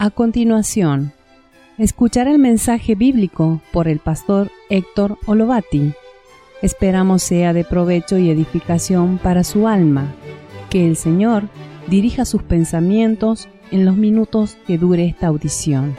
A continuación, escuchar el mensaje bíblico por el pastor Héctor Olovati. Esperamos sea de provecho y edificación para su alma. Que el Señor dirija sus pensamientos en los minutos que dure esta audición.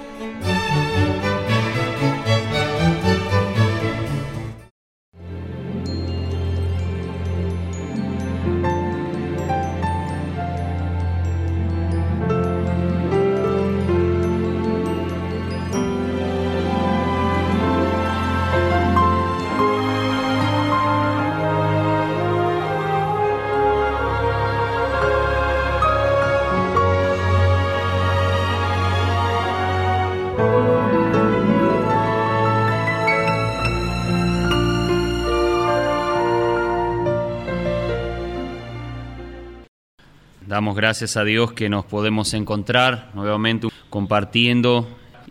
Damos gracias a Dios que nos podemos encontrar nuevamente compartiendo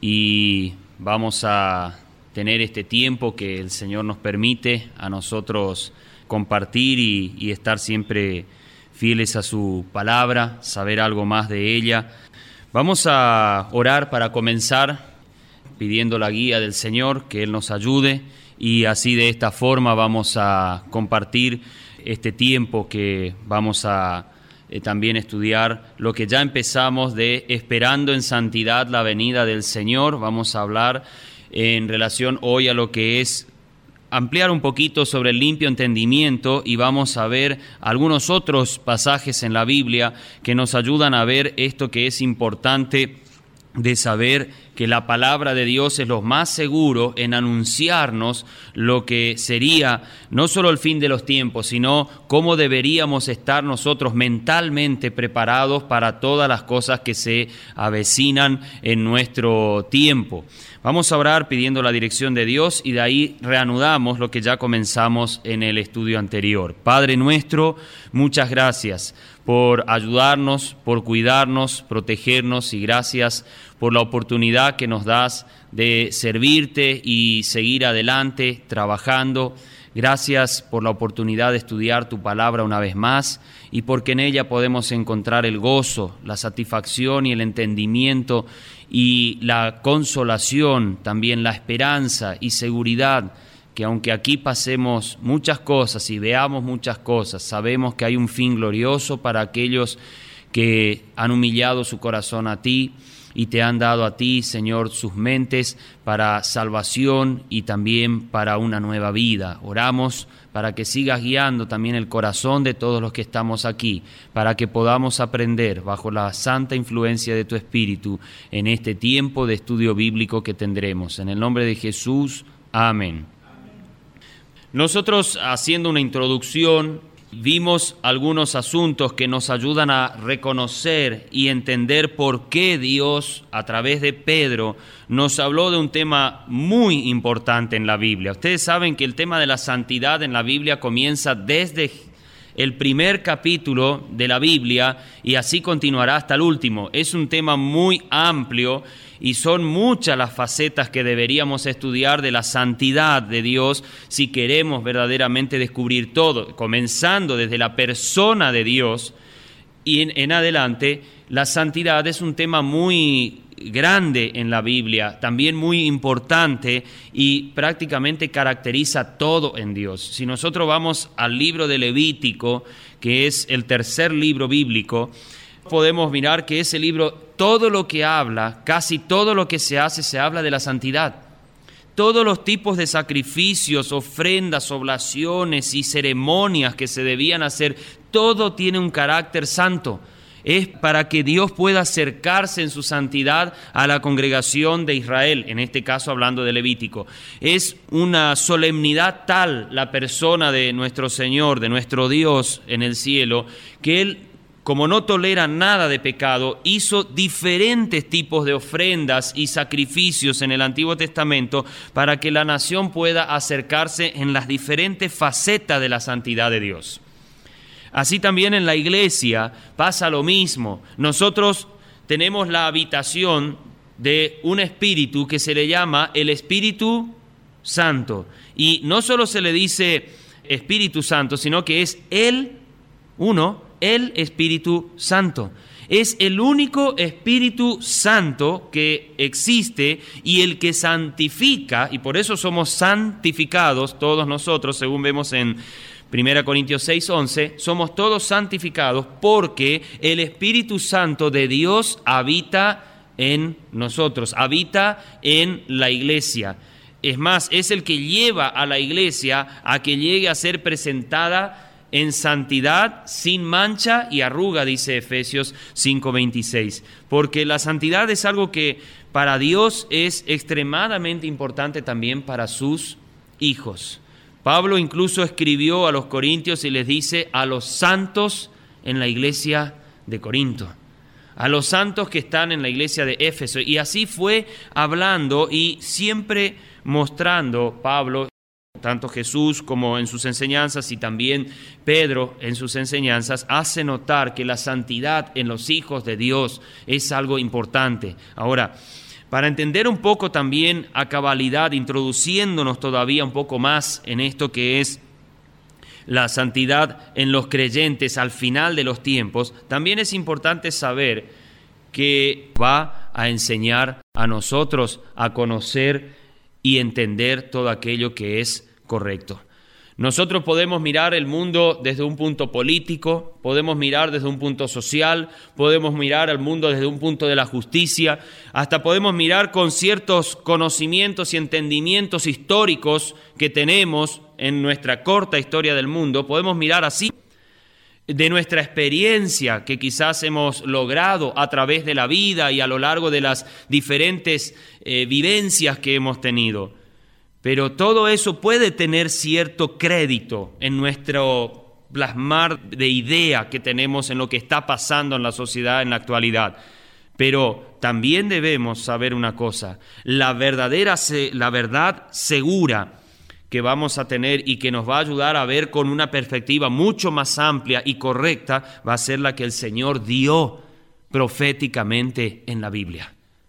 y vamos a tener este tiempo que el Señor nos permite a nosotros compartir y estar siempre fieles a su palabra, saber algo más de ella. Vamos a orar para comenzar pidiendo la guía del Señor, que Él nos ayude y así de esta forma vamos a compartir este tiempo que vamos a también estudiar lo que ya empezamos de Esperando en Santidad la venida del Señor. Vamos a hablar en relación hoy a lo que es ampliar un poquito sobre el limpio entendimiento y vamos a ver algunos otros pasajes en la Biblia que nos ayudan a ver esto que es importante de saber que la palabra de Dios es lo más seguro en anunciarnos lo que sería no solo el fin de los tiempos, sino cómo deberíamos estar nosotros mentalmente preparados para todas las cosas que se avecinan en nuestro tiempo. Vamos a orar pidiendo la dirección de Dios y de ahí reanudamos lo que ya comenzamos en el estudio anterior. Padre nuestro, muchas gracias por ayudarnos, por cuidarnos, protegernos y gracias por la oportunidad que nos das de servirte y seguir adelante trabajando. Gracias por la oportunidad de estudiar tu palabra una vez más y porque en ella podemos encontrar el gozo, la satisfacción y el entendimiento y la consolación, también la esperanza y seguridad, que aunque aquí pasemos muchas cosas y veamos muchas cosas, sabemos que hay un fin glorioso para aquellos que han humillado su corazón a ti y te han dado a ti, Señor, sus mentes para salvación y también para una nueva vida. Oramos para que sigas guiando también el corazón de todos los que estamos aquí, para que podamos aprender bajo la santa influencia de tu Espíritu en este tiempo de estudio bíblico que tendremos. En el nombre de Jesús, amén. Nosotros, haciendo una introducción, vimos algunos asuntos que nos ayudan a reconocer y entender por qué Dios, a través de Pedro, nos habló de un tema muy importante en la Biblia. Ustedes saben que el tema de la santidad en la Biblia comienza desde el primer capítulo de la Biblia y así continuará hasta el último. Es un tema muy amplio y son muchas las facetas que deberíamos estudiar de la santidad de Dios si queremos verdaderamente descubrir todo, comenzando desde la persona de Dios y en adelante. La santidad es un tema muy grande en la Biblia, también muy importante y prácticamente caracteriza todo en Dios. Si nosotros vamos al libro de Levítico, que es el tercer libro bíblico, podemos mirar que ese libro, todo lo que habla, casi todo lo que se hace, se habla de la santidad. Todos los tipos de sacrificios, ofrendas, oblaciones y ceremonias que se debían hacer, todo tiene un carácter santo. Es para que Dios pueda acercarse en su santidad a la congregación de Israel, en este caso hablando de Levítico. Es una solemnidad tal la persona de nuestro Señor, de nuestro Dios en el cielo, que Él, como no tolera nada de pecado, hizo diferentes tipos de ofrendas y sacrificios en el Antiguo Testamento para que la nación pueda acercarse en las diferentes facetas de la santidad de Dios. Así también en la iglesia pasa lo mismo. Nosotros tenemos la habitación de un espíritu que se le llama el Espíritu Santo. Y no solo se le dice Espíritu Santo, sino que es el Espíritu Santo. Es el único Espíritu Santo que existe y el que santifica, y por eso somos santificados todos nosotros, según vemos en 1 Corintios 6:11, somos todos santificados porque el Espíritu Santo de Dios habita en nosotros, habita en la iglesia. Es más, es el que lleva a la iglesia a que llegue a ser presentada en santidad, sin mancha y arruga, dice Efesios 5:26. Porque la santidad es algo que para Dios es extremadamente importante también para sus hijos. Pablo incluso escribió a los corintios y les dice a los santos en la iglesia de Corinto, a los santos que están en la iglesia de Éfeso. Y así fue hablando y siempre mostrando Pablo, tanto Jesús como en sus enseñanzas y también Pedro en sus enseñanzas, hace notar que la santidad en los hijos de Dios es algo importante. Ahora, para entender un poco también a cabalidad, introduciéndonos todavía un poco más en esto que es la santidad en los creyentes al final de los tiempos, también es importante saber que va a enseñar a nosotros a conocer y entender todo aquello que es correcto. Nosotros podemos mirar el mundo desde un punto político, podemos mirar desde un punto social, podemos mirar al mundo desde un punto de la justicia, hasta podemos mirar con ciertos conocimientos y entendimientos históricos que tenemos en nuestra corta historia del mundo, podemos mirar así de nuestra experiencia que quizás hemos logrado a través de la vida y a lo largo de las diferentes vivencias que hemos tenido. Pero todo eso puede tener cierto crédito en nuestro plasmar de idea que tenemos en lo que está pasando en la sociedad en la actualidad. Pero también debemos saber una cosa, la verdad segura que vamos a tener y que nos va a ayudar a ver con una perspectiva mucho más amplia y correcta va a ser la que el Señor dio proféticamente en la Biblia.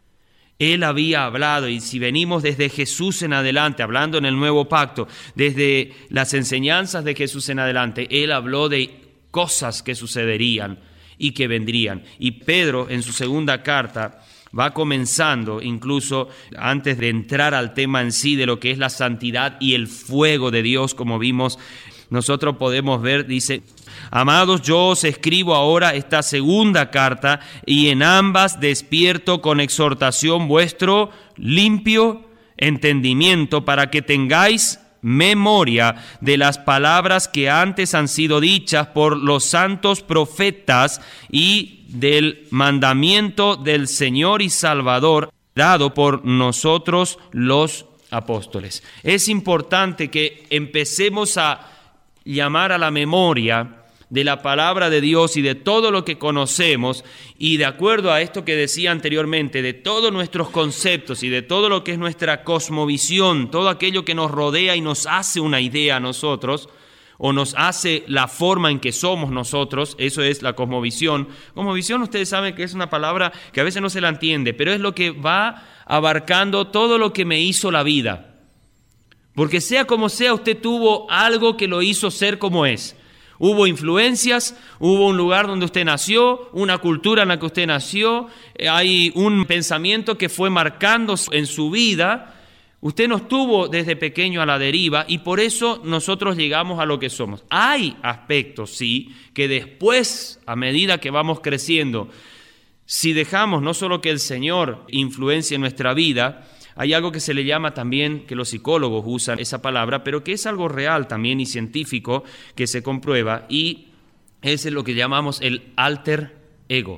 Él había hablado, y si venimos desde Jesús en adelante, hablando en el Nuevo Pacto, desde las enseñanzas de Jesús en adelante, Él habló de cosas que sucederían y que vendrían. Y Pedro, en su segunda carta, va comenzando, incluso antes de entrar al tema en sí de lo que es la santidad y el fuego de Dios, como vimos, nosotros podemos ver, dice: amados, yo os escribo ahora esta segunda carta, y en ambas despierto con exhortación vuestro limpio entendimiento, para que tengáis memoria de las palabras que antes han sido dichas por los santos profetas y del mandamiento del Señor y Salvador dado por nosotros los apóstoles. Es importante que empecemos a llamar a la memoria de la palabra de Dios y de todo lo que conocemos, y de acuerdo a esto que decía anteriormente, de todos nuestros conceptos y de todo lo que es nuestra cosmovisión, todo aquello que nos rodea y nos hace una idea a nosotros, o nos hace la forma en que somos nosotros, eso es la cosmovisión. Cosmovisión, ustedes saben que es una palabra que a veces no se la entiende, pero es lo que va abarcando todo lo que me hizo la vida. Porque sea como sea, usted tuvo algo que lo hizo ser como es. Hubo influencias, hubo un lugar donde usted nació, una cultura en la que usted nació, hay un pensamiento que fue marcando en su vida. Usted no estuvo desde pequeño a la deriva y por eso nosotros llegamos a lo que somos. Hay aspectos, sí, que después, a medida que vamos creciendo, si dejamos no solo que el Señor influencie nuestra vida, hay algo que se le llama también, que los psicólogos usan esa palabra, pero que es algo real también y científico que se comprueba, y es lo que llamamos el alter ego.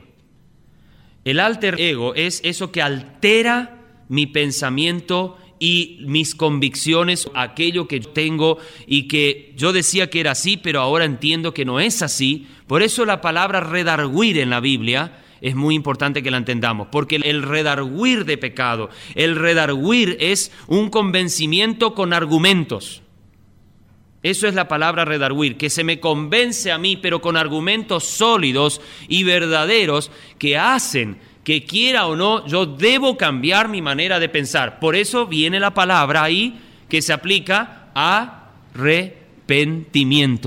El alter ego es eso que altera mi pensamiento y mis convicciones, aquello que tengo y que yo decía que era así, pero ahora entiendo que no es así. Por eso la palabra redarguir en la Biblia es muy importante que la entendamos, porque el redarguir de pecado, el redarguir es un convencimiento con argumentos. Eso es la palabra redarguir, que se me convence a mí, pero con argumentos sólidos y verdaderos que hacen que quiera o no, yo debo cambiar mi manera de pensar. Por eso viene la palabra ahí que se aplica a arrepentimiento.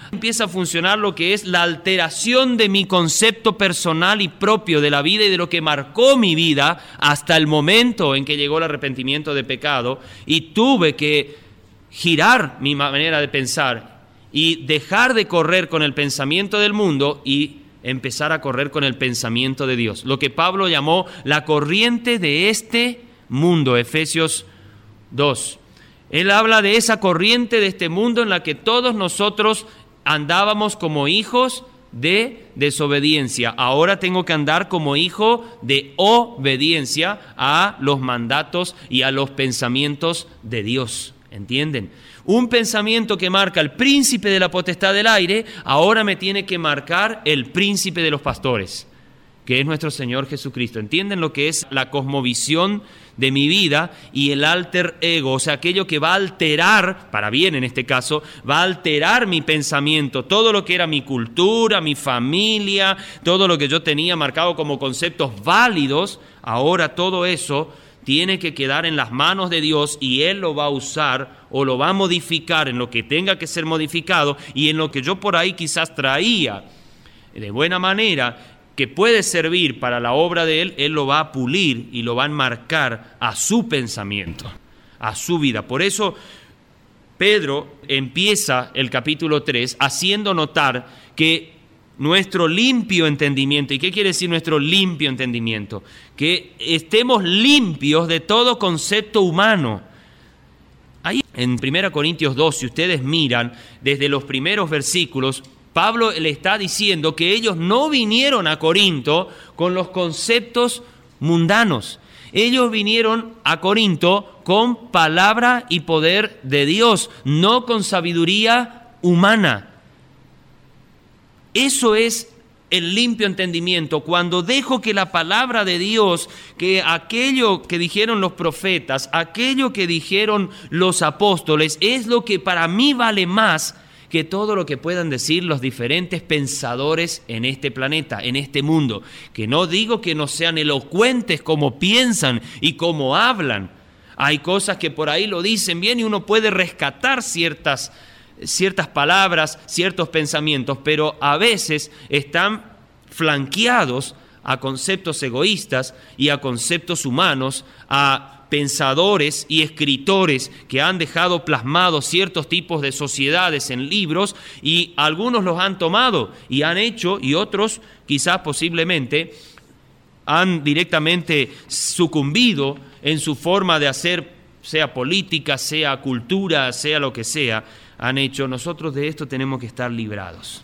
empieza a funcionar lo que es la alteración de mi concepto personal y propio de la vida y de lo que marcó mi vida hasta el momento en que llegó el arrepentimiento de pecado y tuve que girar mi manera de pensar y dejar de correr con el pensamiento del mundo y empezar a correr con el pensamiento de Dios. Lo que Pablo llamó la corriente de este mundo, Efesios 2. Él habla de esa corriente de este mundo en la que todos nosotros andábamos como hijos de desobediencia. Ahora tengo que andar como hijo de obediencia a los mandatos y a los pensamientos de Dios. ¿Entienden? Un pensamiento que marca el príncipe de la potestad del aire, ahora me tiene que marcar el príncipe de los pastores, que es nuestro Señor Jesucristo. ¿Entienden lo que es la cosmovisión de mi vida y el alter ego? O sea, aquello que va a alterar, para bien en este caso, va a alterar mi pensamiento, todo lo que era mi cultura, mi familia, todo lo que yo tenía marcado como conceptos válidos, ahora todo eso tiene que quedar en las manos de Dios y Él lo va a usar o lo va a modificar en lo que tenga que ser modificado y en lo que yo por ahí quizás traía de buena manera que puede servir para la obra de Él, Él lo va a pulir y lo va a enmarcar a su pensamiento, a su vida. Por eso Pedro empieza el capítulo 3 haciendo notar que nuestro limpio entendimiento, ¿y qué quiere decir nuestro limpio entendimiento? Que estemos limpios de todo concepto humano. Ahí en 1 Corintios 2, si ustedes miran desde los primeros versículos, Pablo le está diciendo que ellos no vinieron a Corinto con los conceptos mundanos. Ellos vinieron a Corinto con palabra y poder de Dios, no con sabiduría humana. Eso es el limpio entendimiento, cuando dejo que la palabra de Dios, que aquello que dijeron los profetas, aquello que dijeron los apóstoles, es lo que para mí vale más que todo lo que puedan decir los diferentes pensadores en este planeta, en este mundo. Que no digo que no sean elocuentes como piensan y como hablan. Hay cosas que por ahí lo dicen bien y uno puede rescatar ciertas palabras, ciertos pensamientos, pero a veces están flanqueados a conceptos egoístas y a conceptos humanos, a pensadores y escritores que han dejado plasmados ciertos tipos de sociedades en libros y algunos los han tomado y han hecho y otros quizás posiblemente han directamente sucumbido en su forma de hacer, sea política, sea cultura, sea lo que sea, han hecho. Nosotros de esto tenemos que estar librados.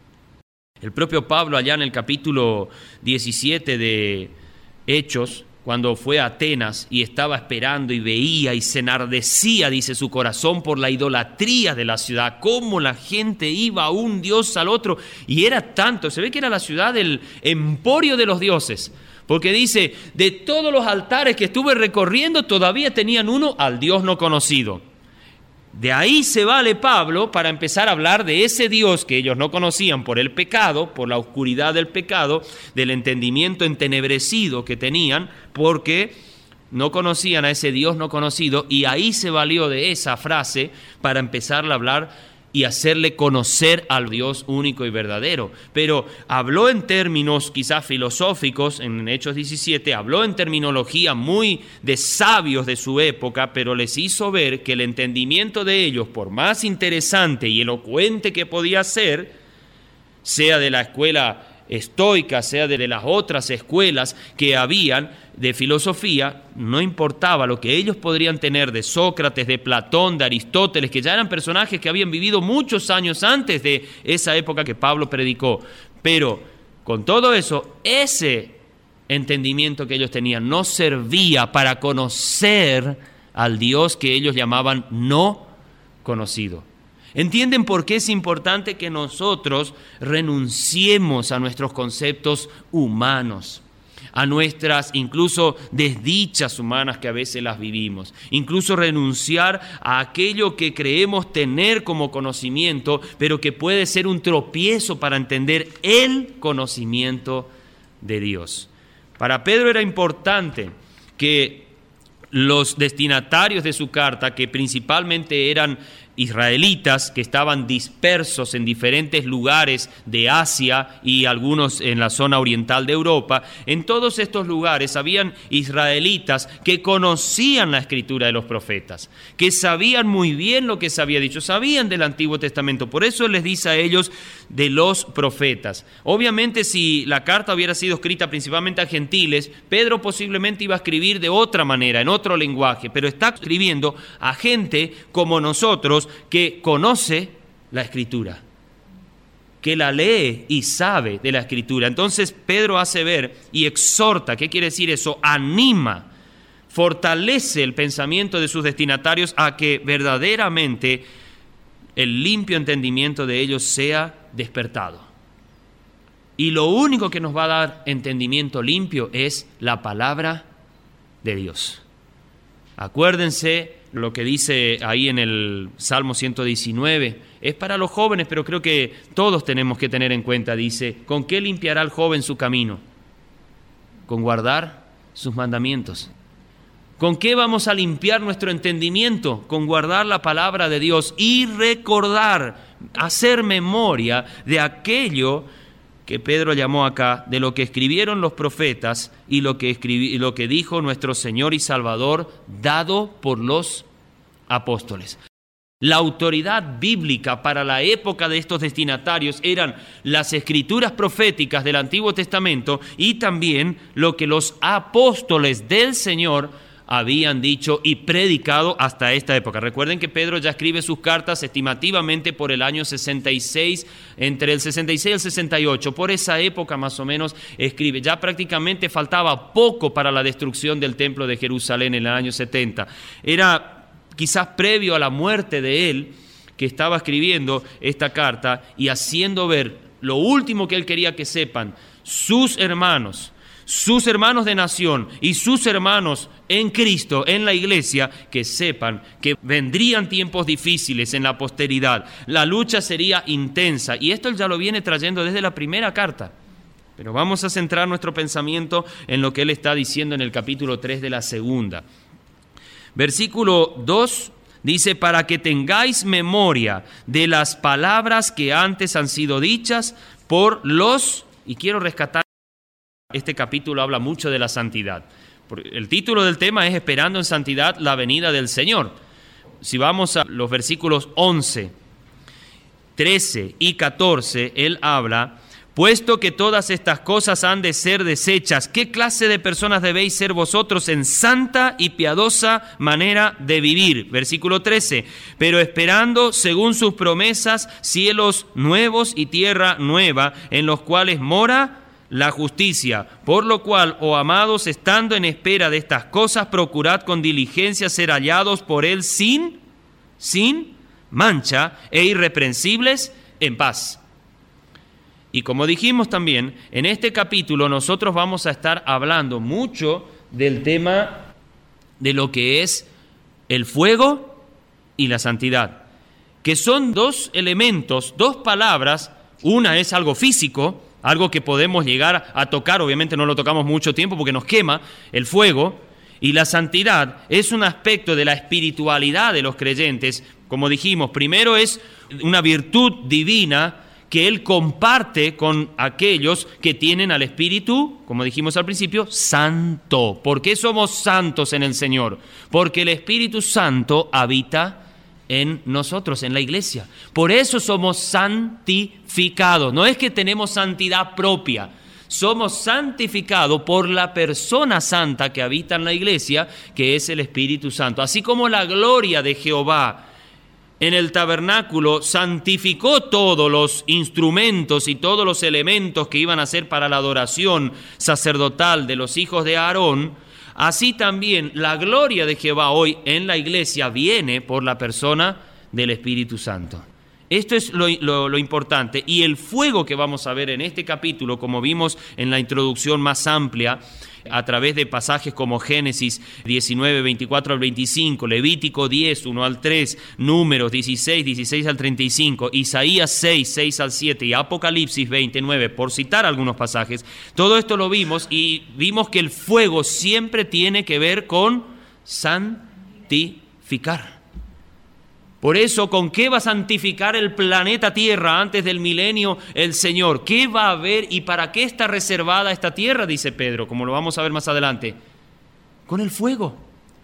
El propio Pablo allá en el capítulo 17 de Hechos, cuando fue a Atenas y estaba esperando y veía y se enardecía, dice, su corazón por la idolatría de la ciudad, cómo la gente iba a un dios al otro, y era tanto, se ve que era la ciudad del emporio de los dioses, porque dice, de todos los altares que estuve recorriendo, todavía tenían uno al Dios no conocido. De ahí se vale Pablo para empezar a hablar de ese Dios que ellos no conocían por el pecado, por la oscuridad del pecado, del entendimiento entenebrecido que tenían, porque no conocían a ese Dios no conocido, y ahí se valió de esa frase para empezar a hablar y hacerle conocer al Dios único y verdadero. Pero habló en términos quizás filosóficos, en Hechos 17, habló en terminología muy de sabios de su época, pero les hizo ver que el entendimiento de ellos, por más interesante y elocuente que podía ser, sea de la escuela estoica, sea de las otras escuelas que habían de filosofía, no importaba lo que ellos podrían tener de Sócrates, de Platón, de Aristóteles, que ya eran personajes que habían vivido muchos años antes de esa época que Pablo predicó. Pero con todo eso, ese entendimiento que ellos tenían no servía para conocer al Dios que ellos llamaban no conocido. ¿Entienden por qué es importante que nosotros renunciemos a nuestros conceptos humanos, a nuestras incluso desdichas humanas que a veces las vivimos? Incluso renunciar a aquello que creemos tener como conocimiento, pero que puede ser un tropiezo para entender el conocimiento de Dios. Para Pedro era importante que los destinatarios de su carta, que principalmente eran israelitas que estaban dispersos en diferentes lugares de Asia y algunos en la zona oriental de Europa. En todos estos lugares habían israelitas que conocían la escritura de los profetas, que sabían muy bien lo que se había dicho, sabían del Antiguo Testamento. Por eso les dice a ellos de los profetas. Obviamente, si la carta hubiera sido escrita principalmente a gentiles, Pedro posiblemente iba a escribir de otra manera, en otro lenguaje, pero está escribiendo a gente como nosotros, que conoce la Escritura, que la lee y sabe de la Escritura. Entonces Pedro hace ver y exhorta. ¿Qué quiere decir eso? Anima, fortalece el pensamiento de sus destinatarios a que verdaderamente el limpio entendimiento de ellos sea despertado. Y lo único que nos va a dar entendimiento limpio es la palabra de Dios. Acuérdense lo que dice ahí en el Salmo 119, es para los jóvenes, pero creo que todos tenemos que tener en cuenta. Dice, ¿con qué limpiará el joven su camino? Con guardar sus mandamientos. ¿Con qué vamos a limpiar nuestro entendimiento? Con guardar la palabra de Dios y recordar, hacer memoria de aquello que Pedro llamó acá, de lo que escribieron los profetas y lo que dijo nuestro Señor y Salvador, dado por los apóstoles. La autoridad bíblica para la época de estos destinatarios eran las escrituras proféticas del Antiguo Testamento y también lo que los apóstoles del Señor habían dicho y predicado hasta esta época. Recuerden que Pedro ya escribe sus cartas estimativamente por el año 66, entre el 66 y el 68. Por esa época más o menos escribe. Ya prácticamente faltaba poco para la destrucción del templo de Jerusalén en el año 70. Era quizás previo a la muerte de él que estaba escribiendo esta carta y haciendo ver lo último que él quería que sepan sus hermanos de nación y sus hermanos en Cristo, en la iglesia, que sepan que vendrían tiempos difíciles en la posteridad. La lucha sería intensa y esto él ya lo viene trayendo desde la primera carta. Pero vamos a centrar nuestro pensamiento en lo que él está diciendo en el capítulo 3 de la segunda. Versículo 2 dice, para que tengáis memoria de las palabras que antes han sido dichas por los, y quiero rescatar, este capítulo habla mucho de la santidad. El título del tema es Esperando en santidad la venida del Señor. Si vamos a los versículos 11, 13 y 14, él habla, puesto que todas estas cosas han de ser deshechas, ¿qué clase de personas debéis ser vosotros en santa y piadosa manera de vivir? Versículo 13, pero esperando según sus promesas cielos nuevos y tierra nueva, en los cuales mora la justicia, por lo cual, oh amados, estando en espera de estas cosas, procurad con diligencia ser hallados por él sin mancha e irreprensibles en paz. Y como dijimos también, en este capítulo nosotros vamos a estar hablando mucho del tema de lo que es el fuego y la santidad, que son dos elementos, dos palabras. Una es algo físico, algo que podemos llegar a tocar, obviamente no lo tocamos mucho tiempo porque nos quema el fuego, y la santidad es un aspecto de la espiritualidad de los creyentes. Como dijimos, primero es una virtud divina que Él comparte con aquellos que tienen al Espíritu, como dijimos al principio, santo. ¿Por qué somos santos en el Señor? Porque el Espíritu Santo habita en nosotros, en la iglesia. Por eso somos santificados. No es que tenemos santidad propia, somos santificados por la persona santa que habita en la iglesia, que es el Espíritu Santo. Así como la gloria de Jehová en el tabernáculo santificó todos los instrumentos y todos los elementos que iban a ser para la adoración sacerdotal de los hijos de Aarón, así también la gloria de Jehová hoy en la iglesia viene por la persona del Espíritu Santo. Esto es lo importante. Y el fuego que vamos a ver en este capítulo, como vimos en la introducción más amplia, a través de pasajes como Génesis 19, 24 al 25, Levítico 10, 1 al 3, Números 16, 16 al 35, Isaías 6, 6 al 7 y Apocalipsis 29, por citar algunos pasajes. Todo esto lo vimos y vimos que el fuego siempre tiene que ver con santificar. Por eso, ¿con qué va a santificar el planeta Tierra antes del milenio el Señor? ¿Qué va a haber y para qué está reservada esta tierra? Dice Pedro, como lo vamos a ver más adelante. Con el fuego.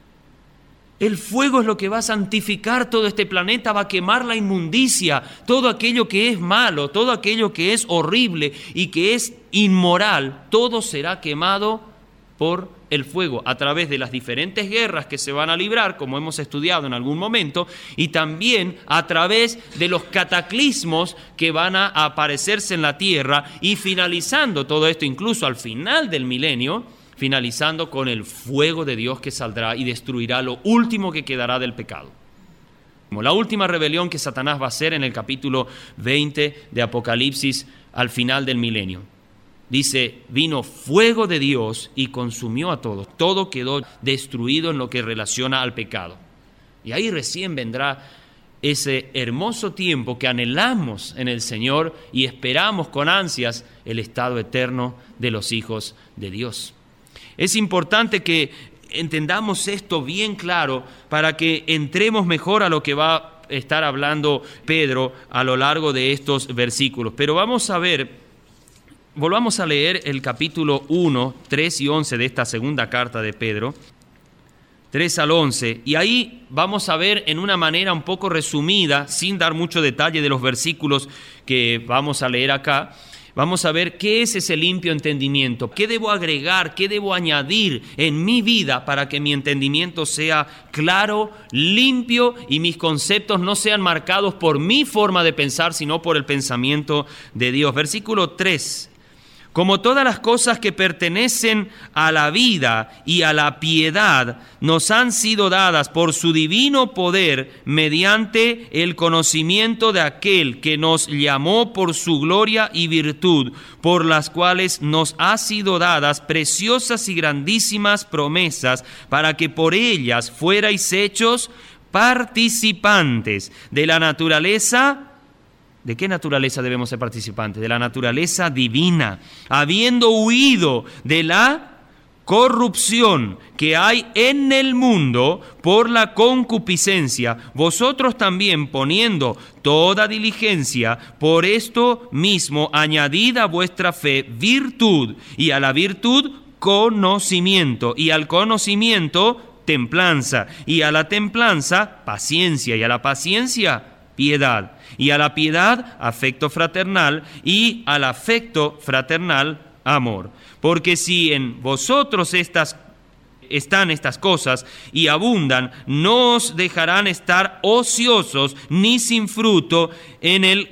El fuego es lo que va a santificar todo este planeta, va a quemar la inmundicia, todo aquello que es malo, todo aquello que es horrible y que es inmoral, todo será quemado por el fuego a través de las diferentes guerras que se van a librar, como hemos estudiado en algún momento, y también a través de los cataclismos que van a aparecerse en la tierra y finalizando todo esto, incluso al final del milenio, finalizando con el fuego de Dios que saldrá y destruirá lo último que quedará del pecado. La última rebelión que Satanás va a hacer en el capítulo 20 de Apocalipsis al final del milenio. Dice, vino fuego de Dios y consumió a todos. Todo quedó destruido en lo que relaciona al pecado. Y ahí recién vendrá ese hermoso tiempo que anhelamos en el Señor y esperamos con ansias el estado eterno de los hijos de Dios. Es importante que entendamos esto bien claro para que entremos mejor a lo que va a estar hablando Pedro a lo largo de estos versículos. Pero vamos a ver, volvamos a leer el capítulo 1, 3 y 11 de esta segunda carta de Pedro, 3 al 11, y ahí vamos a ver en una manera un poco resumida, sin dar mucho detalle de los versículos que vamos a leer acá, vamos a ver qué es ese limpio entendimiento, qué debo agregar, qué debo añadir en mi vida para que mi entendimiento sea claro, limpio y mis conceptos no sean marcados por mi forma de pensar, sino por el pensamiento de Dios. Versículo 3. Como todas las cosas que pertenecen a la vida y a la piedad nos han sido dadas por su divino poder mediante el conocimiento de aquel que nos llamó por su gloria y virtud, por las cuales nos ha sido dadas preciosas y grandísimas promesas, para que por ellas fuerais hechos participantes de la naturaleza. ¿De qué naturaleza debemos ser participantes? De la naturaleza divina, habiendo huido de la corrupción que hay en el mundo por la concupiscencia, vosotros también poniendo toda diligencia, por esto mismo añadid a vuestra fe virtud, y a la virtud conocimiento, y al conocimiento templanza, y a la templanza paciencia, y a la paciencia piedad, y a la piedad afecto fraternal, y al afecto fraternal amor. Porque si en vosotros están estas cosas y abundan, no os dejarán estar ociosos ni sin fruto en el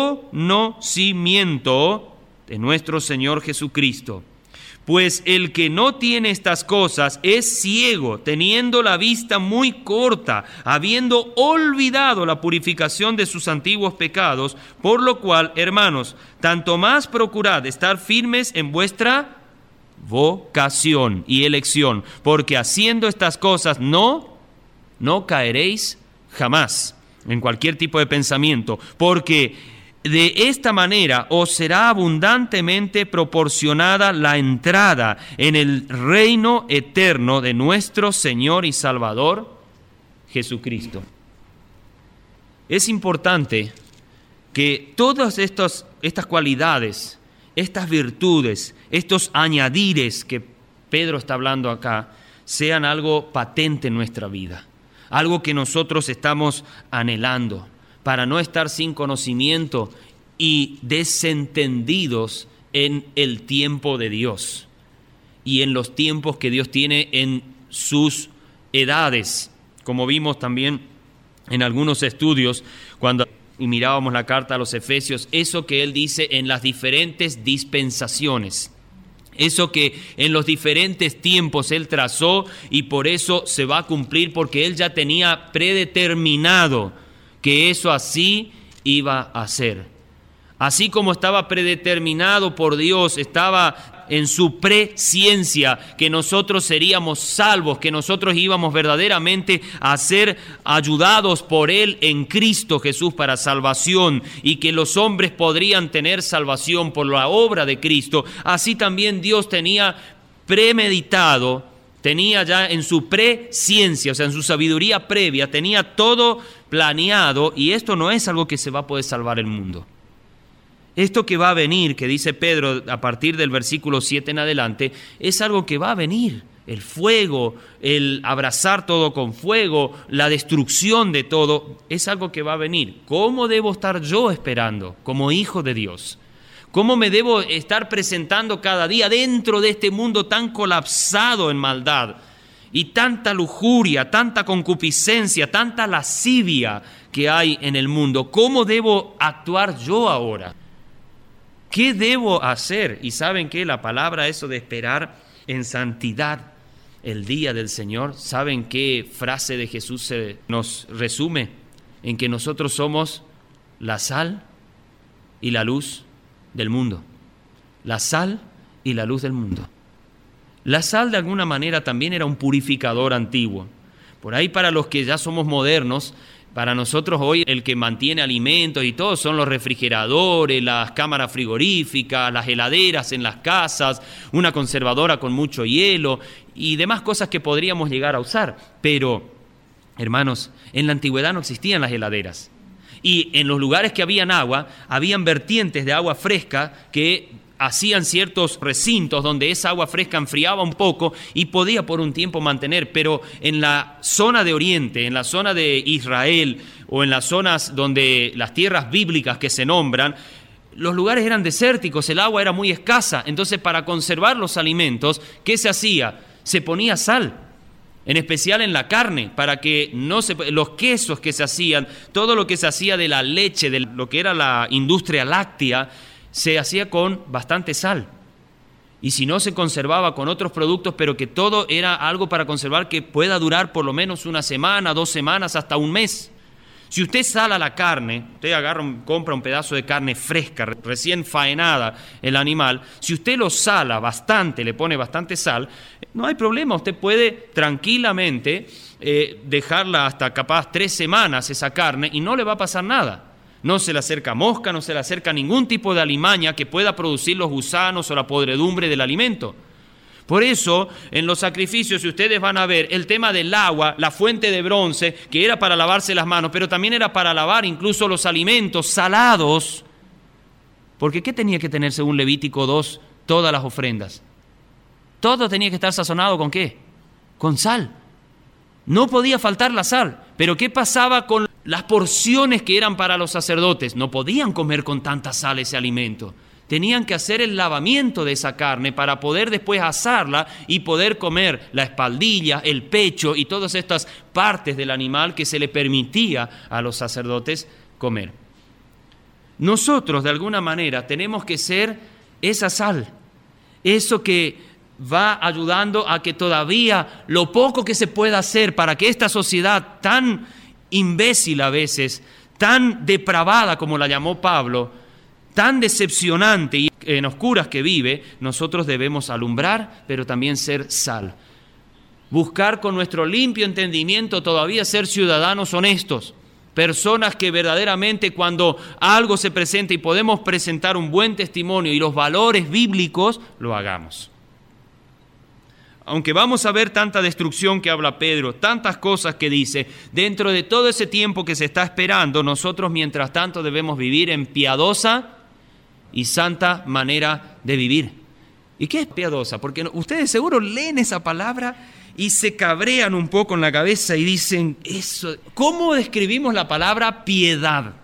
conocimiento de nuestro Señor Jesucristo. Pues el que no tiene estas cosas es ciego, teniendo la vista muy corta, habiendo olvidado la purificación de sus antiguos pecados, por lo cual, hermanos, tanto más procurad estar firmes en vuestra vocación y elección, porque haciendo estas cosas no caeréis jamás en cualquier tipo de pensamiento, porque de esta manera os será abundantemente proporcionada la entrada en el reino eterno de nuestro Señor y Salvador Jesucristo. Es importante que todas estas cualidades, estas virtudes, estos añadires que Pedro está hablando acá, sean algo patente en nuestra vida, algo que nosotros estamos anhelando, para no estar sin conocimiento y desentendidos en el tiempo de Dios y en los tiempos que Dios tiene en sus edades, como vimos también en algunos estudios cuando mirábamos la carta a los Efesios, eso que él dice en las diferentes dispensaciones. Eso que en los diferentes tiempos Él trazó y por eso se va a cumplir, porque Él ya tenía predeterminado que eso así iba a ser. Así como estaba predeterminado por Dios, estaba en su presciencia que nosotros seríamos salvos, que nosotros íbamos verdaderamente a ser ayudados por Él en Cristo Jesús para salvación y que los hombres podrían tener salvación por la obra de Cristo. Así también Dios tenía premeditado tenía ya en su presciencia, o sea, en su sabiduría previa, tenía todo planeado, y esto no es algo que se va a poder salvar el mundo. Esto que va a venir, que dice Pedro a partir del versículo 7 en adelante, es algo que va a venir. El fuego, el abrazar todo con fuego, la destrucción de todo, es algo que va a venir. ¿Cómo debo estar yo esperando como hijo de Dios? ¿Cómo me debo estar presentando cada día dentro de este mundo tan colapsado en maldad y tanta lujuria, tanta concupiscencia, tanta lascivia que hay en el mundo? ¿Cómo debo actuar yo ahora? ¿Qué debo hacer? Y ¿saben qué? La palabra eso de esperar en santidad el día del Señor, ¿saben qué frase de Jesús se nos resume? En que nosotros somos la sal y la luz del mundo. La sal y la luz del mundo. La sal de alguna manera también era un purificador antiguo. Por ahí para los que ya somos modernos, para nosotros hoy el que mantiene alimentos y todo son los refrigeradores, las cámaras frigoríficas, las heladeras en las casas, una conservadora con mucho hielo y demás cosas que podríamos llegar a usar. Pero, hermanos, en la antigüedad no existían las heladeras. Y en los lugares que habían agua, habían vertientes de agua fresca que hacían ciertos recintos donde esa agua fresca enfriaba un poco y podía por un tiempo mantener, pero en la zona de Oriente, en la zona de Israel o en las zonas donde las tierras bíblicas que se nombran, los lugares eran desérticos, el agua era muy escasa. Entonces, para conservar los alimentos, ¿qué se hacía? Se ponía sal, en especial en la carne, para que los quesos que se hacían, todo lo que se hacía de la leche, de lo que era la industria láctea, se hacía con bastante sal. Y si no, se conservaba con otros productos, pero que todo era algo para conservar que pueda durar por lo menos una semana, 2 semanas, hasta un mes. Si usted sala la carne, usted compra un pedazo de carne fresca, recién faenada el animal, si usted lo sala bastante, le pone bastante sal, no hay problema, usted puede tranquilamente dejarla hasta capaz 3 semanas esa carne y no le va a pasar nada. No se le acerca mosca, no se le acerca ningún tipo de alimaña que pueda producir los gusanos o la podredumbre del alimento. Por eso, en los sacrificios, si ustedes van a ver el tema del agua, la fuente de bronce, que era para lavarse las manos, pero también era para lavar incluso los alimentos salados. Porque ¿qué tenía que tener según Levítico 2 todas las ofrendas? Todo tenía que estar sazonado ¿con qué? Con sal. No podía faltar la sal. Pero ¿qué pasaba con las porciones que eran para los sacerdotes? No podían comer con tanta sal ese alimento. Tenían que hacer el lavamiento de esa carne para poder después asarla y poder comer la espaldilla, el pecho y todas estas partes del animal que se le permitía a los sacerdotes comer. Nosotros, de alguna manera, tenemos que ser esa sal, eso que va ayudando a que todavía lo poco que se pueda hacer para que esta sociedad tan imbécil a veces, tan depravada como la llamó Pablo, tan decepcionante y en oscuras que vive, nosotros debemos alumbrar, pero también ser sal. Buscar con nuestro limpio entendimiento todavía ser ciudadanos honestos, personas que verdaderamente cuando algo se presenta y podemos presentar un buen testimonio y los valores bíblicos, lo hagamos. Aunque vamos a ver tanta destrucción que habla Pedro, tantas cosas que dice, dentro de todo ese tiempo que se está esperando, nosotros mientras tanto debemos vivir en piadosa y santa manera de vivir. ¿Y qué es piadosa? Porque ustedes seguro leen esa palabra y se cabrean un poco en la cabeza y dicen, eso, ¿cómo describimos la palabra piedad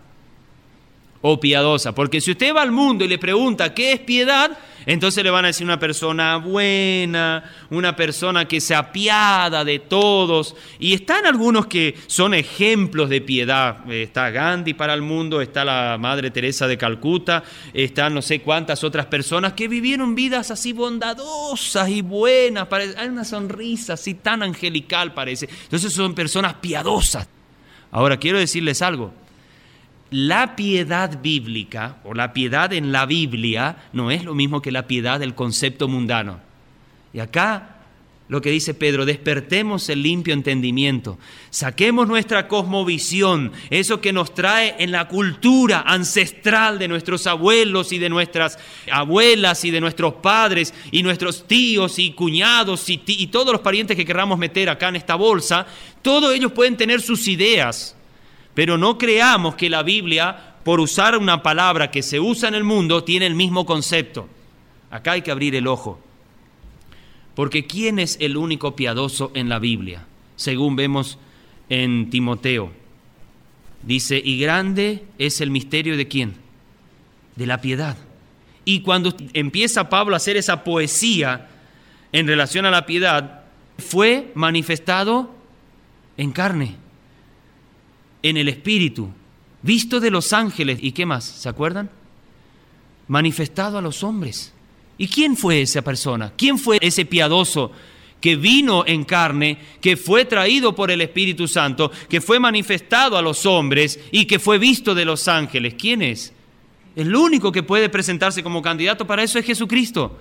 o piadosa? Porque si usted va al mundo y le pregunta ¿qué es piedad?, entonces le van a decir una persona buena, una persona que se apiada de todos. Y están algunos que son ejemplos de piedad. Está Gandhi para el mundo, está la Madre Teresa de Calcuta, están no sé cuántas otras personas que vivieron vidas así bondadosas y buenas. Hay una sonrisa así tan angelical parece. Entonces son personas piadosas. Ahora quiero decirles algo. La piedad bíblica o la piedad en la Biblia no es lo mismo que la piedad del concepto mundano. Y acá lo que dice Pedro, despertemos el limpio entendimiento, saquemos nuestra cosmovisión, eso que nos trae en la cultura ancestral de nuestros abuelos y de nuestras abuelas y de nuestros padres y nuestros tíos y cuñados y todos los parientes que queramos meter acá en esta bolsa. Todos ellos pueden tener sus ideas, pero no creamos que la Biblia, por usar una palabra que se usa en el mundo, tiene el mismo concepto. Acá hay que abrir el ojo. Porque ¿quién es el único piadoso en la Biblia? Según vemos en Timoteo. Dice, y grande es el misterio ¿de quién? De la piedad. Y cuando empieza Pablo a hacer esa poesía en relación a la piedad, fue manifestado en carne, en el Espíritu, visto de los ángeles. ¿Y qué más? ¿Se acuerdan? Manifestado a los hombres. ¿Y quién fue esa persona? ¿Quién fue ese piadoso que vino en carne, que fue traído por el Espíritu Santo, que fue manifestado a los hombres y que fue visto de los ángeles? ¿Quién es? El único que puede presentarse como candidato para eso es Jesucristo.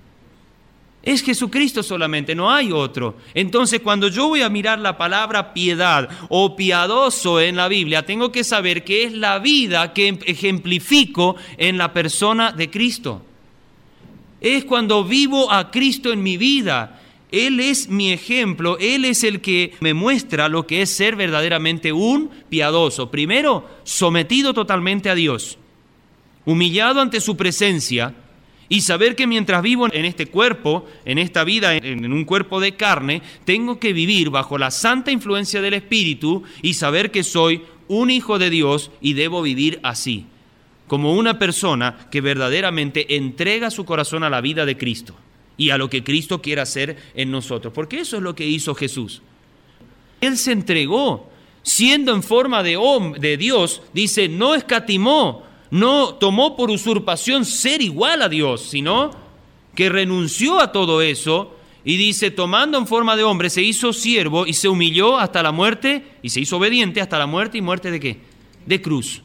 Es Jesucristo solamente, no hay otro. Entonces, cuando yo voy a mirar la palabra piedad o piadoso en la Biblia, tengo que saber que es la vida que ejemplifico en la persona de Cristo. Es cuando vivo a Cristo en mi vida. Él es mi ejemplo, Él es el que me muestra lo que es ser verdaderamente un piadoso. Primero, sometido totalmente a Dios, humillado ante su presencia y saber que mientras vivo en este cuerpo, en esta vida, en un cuerpo de carne, tengo que vivir bajo la santa influencia del Espíritu y saber que soy un hijo de Dios y debo vivir así, como una persona que verdaderamente entrega su corazón a la vida de Cristo y a lo que Cristo quiere hacer en nosotros. Porque eso es lo que hizo Jesús. Él se entregó, siendo en forma de Dios, dice, no escatimó, no tomó por usurpación ser igual a Dios, sino que renunció a todo eso y dice, tomando en forma de hombre, se hizo siervo y se humilló hasta la muerte y se hizo obediente hasta la muerte. ¿Y muerte de qué? De cruz.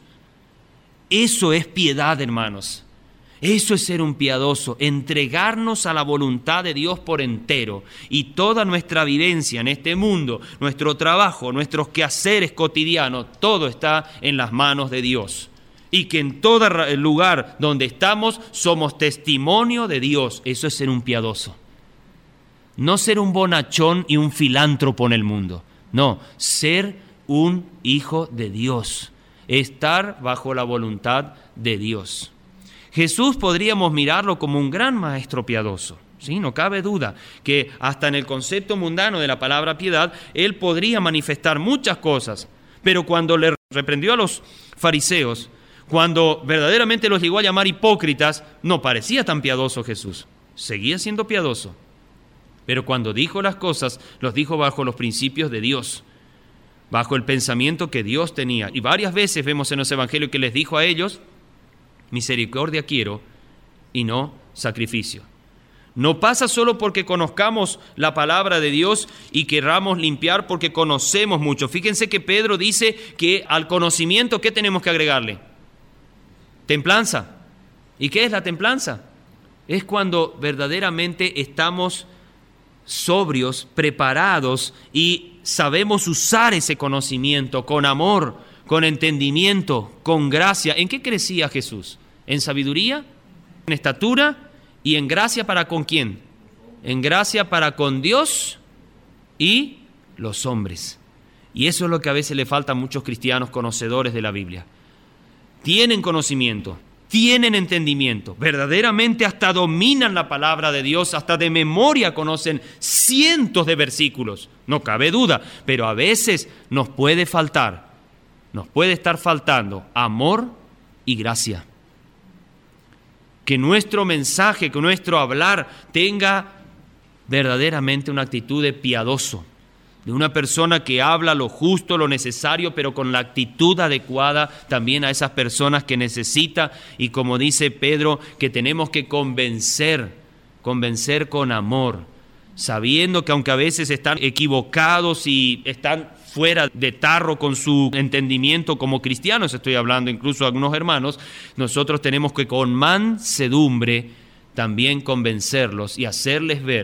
Eso es piedad, hermanos. Eso es ser un piadoso, entregarnos a la voluntad de Dios por entero. Y toda nuestra vivencia en este mundo, nuestro trabajo, nuestros quehaceres cotidianos, todo está en las manos de Dios. Y que en todo lugar donde estamos somos testimonio de Dios. Eso es ser un piadoso. No ser un bonachón y un filántropo en el mundo. No, ser un hijo de Dios. Estar bajo la voluntad de Dios. Jesús podríamos mirarlo como un gran maestro piadoso, ¿sí? No cabe duda que hasta en el concepto mundano de la palabra piedad, Él podría manifestar muchas cosas, pero cuando le reprendió a los fariseos, cuando verdaderamente los llegó a llamar hipócritas, no parecía tan piadoso Jesús, seguía siendo piadoso, pero cuando dijo las cosas, los dijo bajo los principios de Dios, bajo el pensamiento que Dios tenía. Y varias veces vemos en los evangelios que les dijo a ellos, misericordia quiero y no sacrificio. No pasa solo porque conozcamos la palabra de Dios y querramos limpiar porque conocemos mucho. Fíjense que Pedro dice que al conocimiento, ¿qué tenemos que agregarle? Templanza. ¿Y qué es la templanza? Es cuando verdaderamente estamos sobrios, preparados y sabemos usar ese conocimiento con amor, con entendimiento, con gracia. ¿En qué crecía Jesús? ¿En sabiduría? ¿En estatura? ¿Y en gracia para con quién? En gracia para con Dios y los hombres. Y eso es lo que a veces le falta a muchos cristianos conocedores de la Biblia. Tienen conocimiento, tienen entendimiento, verdaderamente hasta dominan la palabra de Dios, hasta de memoria conocen cientos de versículos, no cabe duda, pero a veces nos puede estar faltando amor y gracia. Que nuestro mensaje, que nuestro hablar tenga verdaderamente una actitud de piadoso, de una persona que habla lo justo, lo necesario, pero con la actitud adecuada también a esas personas que necesita. Y como dice Pedro, que tenemos que convencer con amor, sabiendo que aunque a veces están equivocados y están fuera de tarro con su entendimiento como cristianos, estoy hablando incluso a algunos hermanos, nosotros tenemos que con mansedumbre también convencerlos y hacerles ver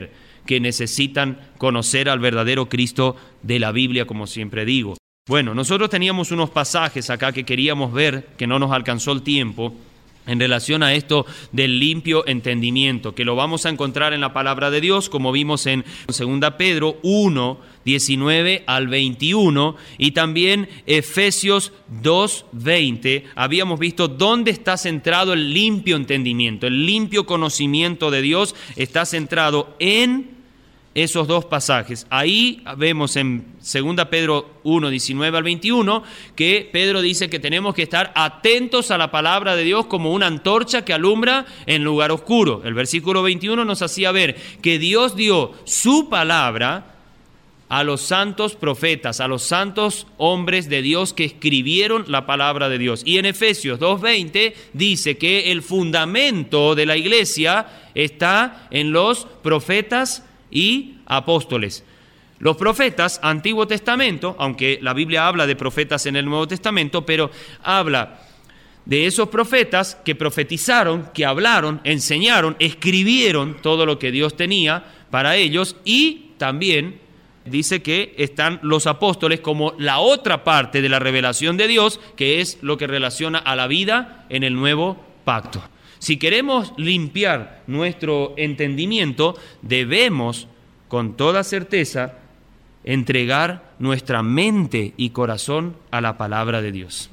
que necesitan conocer al verdadero Cristo de la Biblia, como siempre digo. Bueno, nosotros teníamos unos pasajes acá que queríamos ver, que no nos alcanzó el tiempo, en relación a esto del limpio entendimiento, que lo vamos a encontrar en la palabra de Dios, como vimos en 2 Pedro 1, 19 al 21, y también Efesios 2, 20. Habíamos visto dónde está centrado el limpio entendimiento, el limpio conocimiento de Dios está centrado en esos dos pasajes. Ahí vemos en 2 Pedro 1, 19 al 21, que Pedro dice que tenemos que estar atentos a la palabra de Dios como una antorcha que alumbra en lugar oscuro. El versículo 21 nos hacía ver que Dios dio su palabra a los santos profetas, a los santos hombres de Dios que escribieron la palabra de Dios. Y en Efesios 2:20 dice que el fundamento de la iglesia está en los profetas y apóstoles. Los profetas, Antiguo Testamento, aunque la Biblia habla de profetas en el Nuevo Testamento, pero habla de esos profetas que profetizaron, que hablaron, enseñaron, escribieron todo lo que Dios tenía para ellos, y también dice que están los apóstoles como la otra parte de la revelación de Dios, que es lo que relaciona a la vida en el nuevo pacto. Si queremos limpiar nuestro entendimiento, debemos, con toda certeza, entregar nuestra mente y corazón a la palabra de Dios.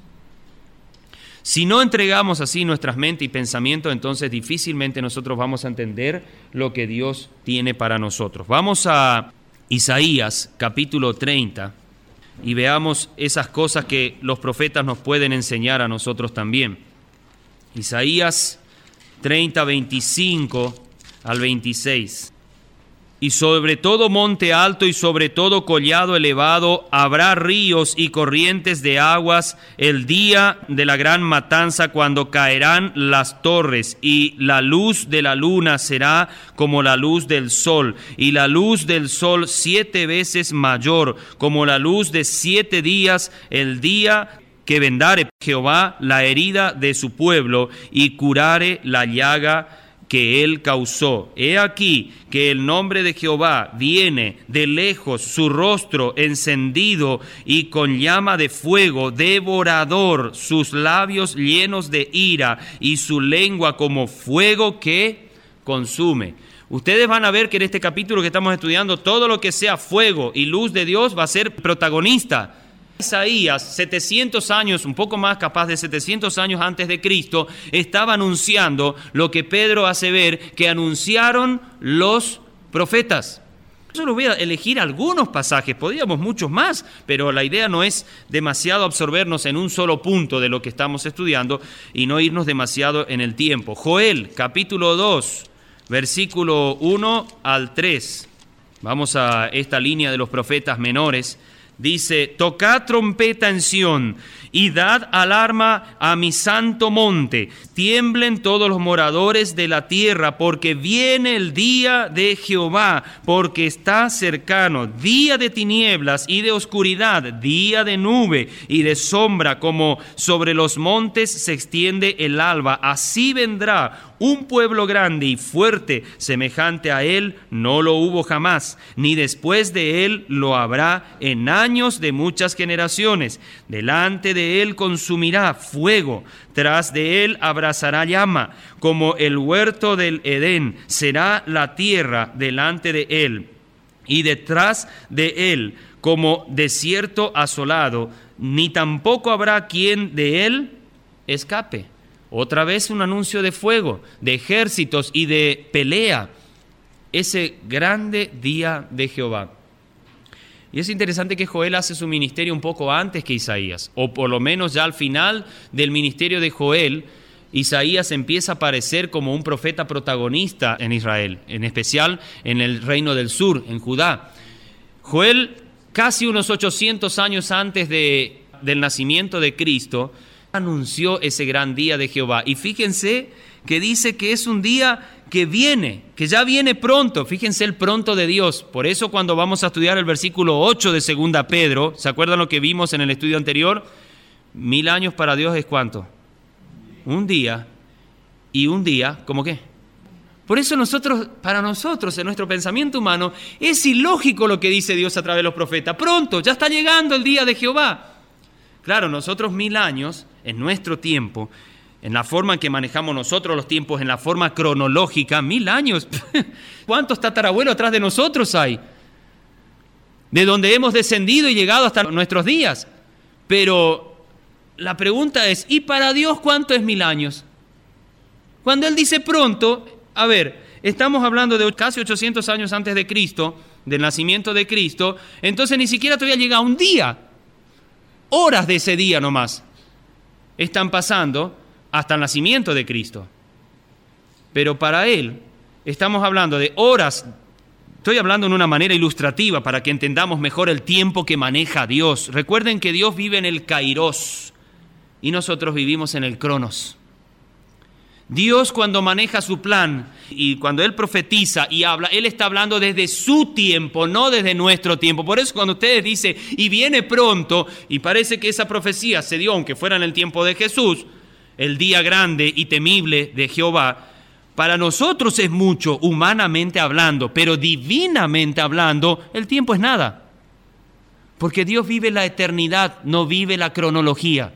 Si no entregamos así nuestras mentes y pensamientos, entonces difícilmente nosotros vamos a entender lo que Dios tiene para nosotros. Vamos a Isaías capítulo 30 y veamos esas cosas que los profetas nos pueden enseñar a nosotros también. Isaías 30, 25 al 26. Y sobre todo monte alto y sobre todo collado elevado habrá ríos y corrientes de aguas el día de la gran matanza, cuando caerán las torres, y la luz de la luna será como la luz del sol, y la luz del sol 7 veces mayor, como la luz de 7 días, el día que vendare Jehová la herida de su pueblo y curare la llaga que él causó. He aquí que el nombre de Jehová viene de lejos, su rostro encendido y con llama de fuego, devorador, sus labios llenos de ira y su lengua como fuego que consume. Ustedes van a ver que en este capítulo que estamos estudiando, todo lo que sea fuego y luz de Dios va a ser protagonista. Isaías, 700 años, un poco más capaz de 700 años antes de Cristo, estaba anunciando lo que Pedro hace ver que anunciaron los profetas. Yo solo voy a elegir algunos pasajes, podríamos muchos más, pero la idea no es demasiado absorbernos en un solo punto de lo que estamos estudiando y no irnos demasiado en el tiempo. Joel, capítulo 2, versículo 1 al 3. Vamos a esta línea de los profetas menores. Dice: tocad trompeta en Sión y dad alarma a mi santo monte. Tiemblen todos los moradores de la tierra, porque viene el día de Jehová, porque está cercano. Día de tinieblas y de oscuridad, día de nube y de sombra, como sobre los montes se extiende el alba. Así vendrá un pueblo grande y fuerte, semejante a él no lo hubo jamás, ni después de él lo habrá en años de muchas generaciones. Delante de él consumirá fuego, tras de él abrazará llama, como el huerto del Edén será la tierra delante de él, y detrás de él como desierto asolado, ni tampoco habrá quien de él escape. Otra vez un anuncio de fuego, de ejércitos y de pelea. Ese grande día de Jehová. Y es interesante que Joel hace su ministerio un poco antes que Isaías, o por lo menos ya al final del ministerio de Joel, Isaías empieza a aparecer como un profeta protagonista en Israel, en especial en el reino del sur, en Judá. Joel, casi unos 800 años antes del nacimiento de Cristo, anunció ese gran día de Jehová. Y fíjense que dice que es un día que viene, que ya viene pronto. Fíjense el pronto de Dios. Por eso cuando vamos a estudiar el versículo 8 de 2 Pedro, ¿se acuerdan lo que vimos en el estudio anterior? 1000 años para Dios es ¿cuánto? Un día. Y un día, ¿cómo qué? Por eso para nosotros, en nuestro pensamiento humano, es ilógico lo que dice Dios a través de los profetas. Pronto, ya está llegando el día de Jehová. Claro, nosotros 1000 años, en nuestro tiempo, en la forma en que manejamos nosotros los tiempos, en la forma cronológica, 1000 años. ¿Cuántos tatarabuelos atrás de nosotros hay? De donde hemos descendido y llegado hasta nuestros días. Pero la pregunta es, ¿y para Dios cuánto es 1000 años? Cuando Él dice pronto, a ver, estamos hablando de casi 800 años antes de Cristo, del nacimiento de Cristo, entonces ni siquiera todavía llega un día. Horas de ese día nomás están pasando hasta el nacimiento de Cristo. Pero para Él estamos hablando de horas. Estoy hablando en una manera ilustrativa para que entendamos mejor el tiempo que maneja Dios. Recuerden que Dios vive en el Kairos y nosotros vivimos en el Cronos. Dios, cuando maneja su plan y cuando Él profetiza y habla, Él está hablando desde su tiempo, no desde nuestro tiempo. Por eso cuando ustedes dicen, y viene pronto, y parece que esa profecía se dio, aunque fuera en el tiempo de Jesús, el día grande y temible de Jehová, para nosotros es mucho humanamente hablando, pero divinamente hablando, el tiempo es nada. Porque Dios vive la eternidad, no vive la cronología.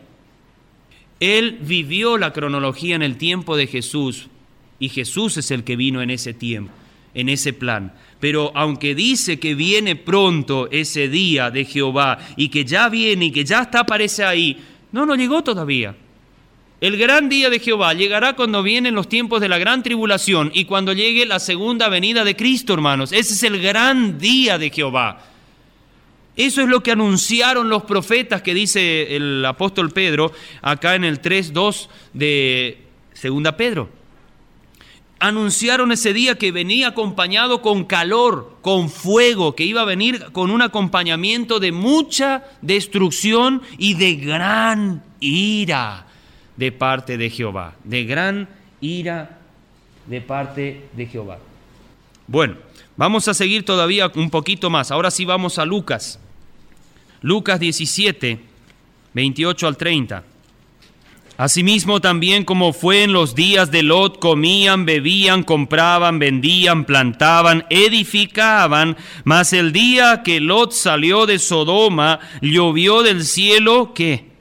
Él vivió la cronología en el tiempo de Jesús y Jesús es el que vino en ese tiempo, en ese plan. Pero aunque dice que viene pronto ese día de Jehová y que ya viene y que ya aparece ahí, no llegó todavía. El gran día de Jehová llegará cuando vienen los tiempos de la gran tribulación y cuando llegue la segunda venida de Cristo, hermanos. Ese es el gran día de Jehová. Eso es lo que anunciaron los profetas, que dice el apóstol Pedro, acá en el 3:2 de 2 Pedro. Anunciaron ese día que venía acompañado con calor, con fuego, que iba a venir con un acompañamiento de mucha destrucción y de gran ira de parte de Jehová. De gran ira de parte de Jehová. Bueno, vamos a seguir todavía un poquito más. Ahora sí vamos a Lucas. Lucas 17, 28 al 30. Asimismo también como fue en los días de Lot, comían, bebían, compraban, vendían, plantaban, edificaban, mas el día que Lot salió de Sodoma, llovió del cielo, ¿qué?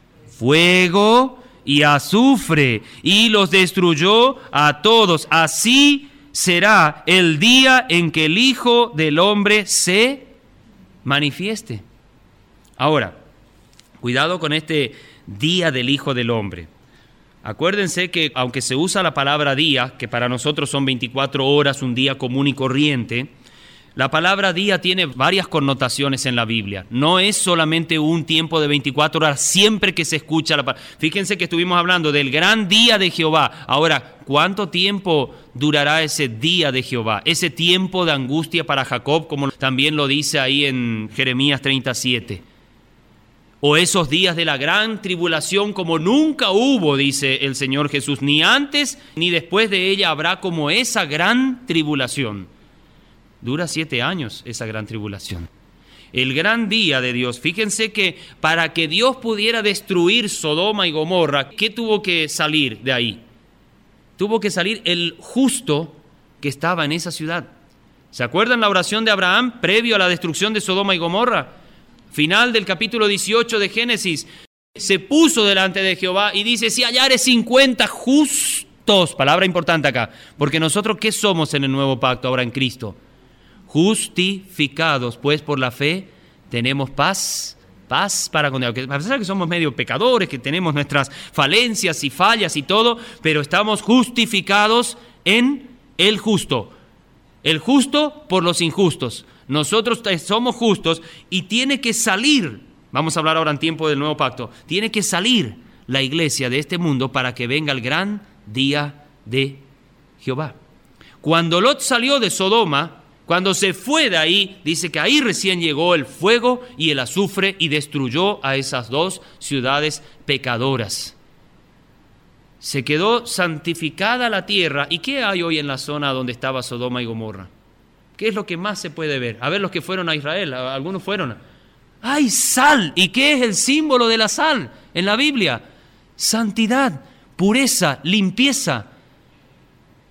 Fuego y azufre, y los destruyó a todos. Así será el día en que el Hijo del Hombre se manifieste. Ahora, cuidado con este día del Hijo del Hombre. Acuérdense que aunque se usa la palabra día, que para nosotros son 24 horas, un día común y corriente, la palabra día tiene varias connotaciones en la Biblia. No es solamente un tiempo de 24 horas siempre que se escucha la palabra. Fíjense que estuvimos hablando del gran día de Jehová. Ahora, ¿cuánto tiempo durará ese día de Jehová? Ese tiempo de angustia para Jacob, como también lo dice ahí en Jeremías 37. O esos días de la gran tribulación como nunca hubo, dice el Señor Jesús. Ni antes ni después de ella habrá como esa gran tribulación. Dura 7 años esa gran tribulación. El gran día de Dios. Fíjense que para que Dios pudiera destruir Sodoma y Gomorra, ¿qué tuvo que salir de ahí? Tuvo que salir el justo que estaba en esa ciudad. ¿Se acuerdan la oración de Abraham previo a la destrucción de Sodoma y Gomorra? Final del capítulo 18 de Génesis. Se puso delante de Jehová y dice, si hallares 50 justos, palabra importante acá, porque nosotros ¿qué somos en el nuevo pacto ahora en Cristo? Justificados, pues por la fe tenemos paz para con Dios. A pesar de que somos medio pecadores, que tenemos nuestras falencias y fallas y todo, pero estamos justificados en el justo. El justo por los injustos. Nosotros somos justos y tiene que salir, vamos a hablar ahora en tiempo del nuevo pacto, tiene que salir la iglesia de este mundo para que venga el gran día de Jehová. Cuando Lot salió de Sodoma, cuando se fue de ahí, dice que ahí recién llegó el fuego y el azufre y destruyó a esas dos ciudades pecadoras. Se quedó santificada la tierra. ¿Y qué hay hoy en la zona donde estaba Sodoma y Gomorra? ¿Qué es lo que más se puede ver? A ver, los que fueron a Israel, algunos fueron. ¡Hay sal! ¿Y qué es el símbolo de la sal en la Biblia? Santidad, pureza, limpieza.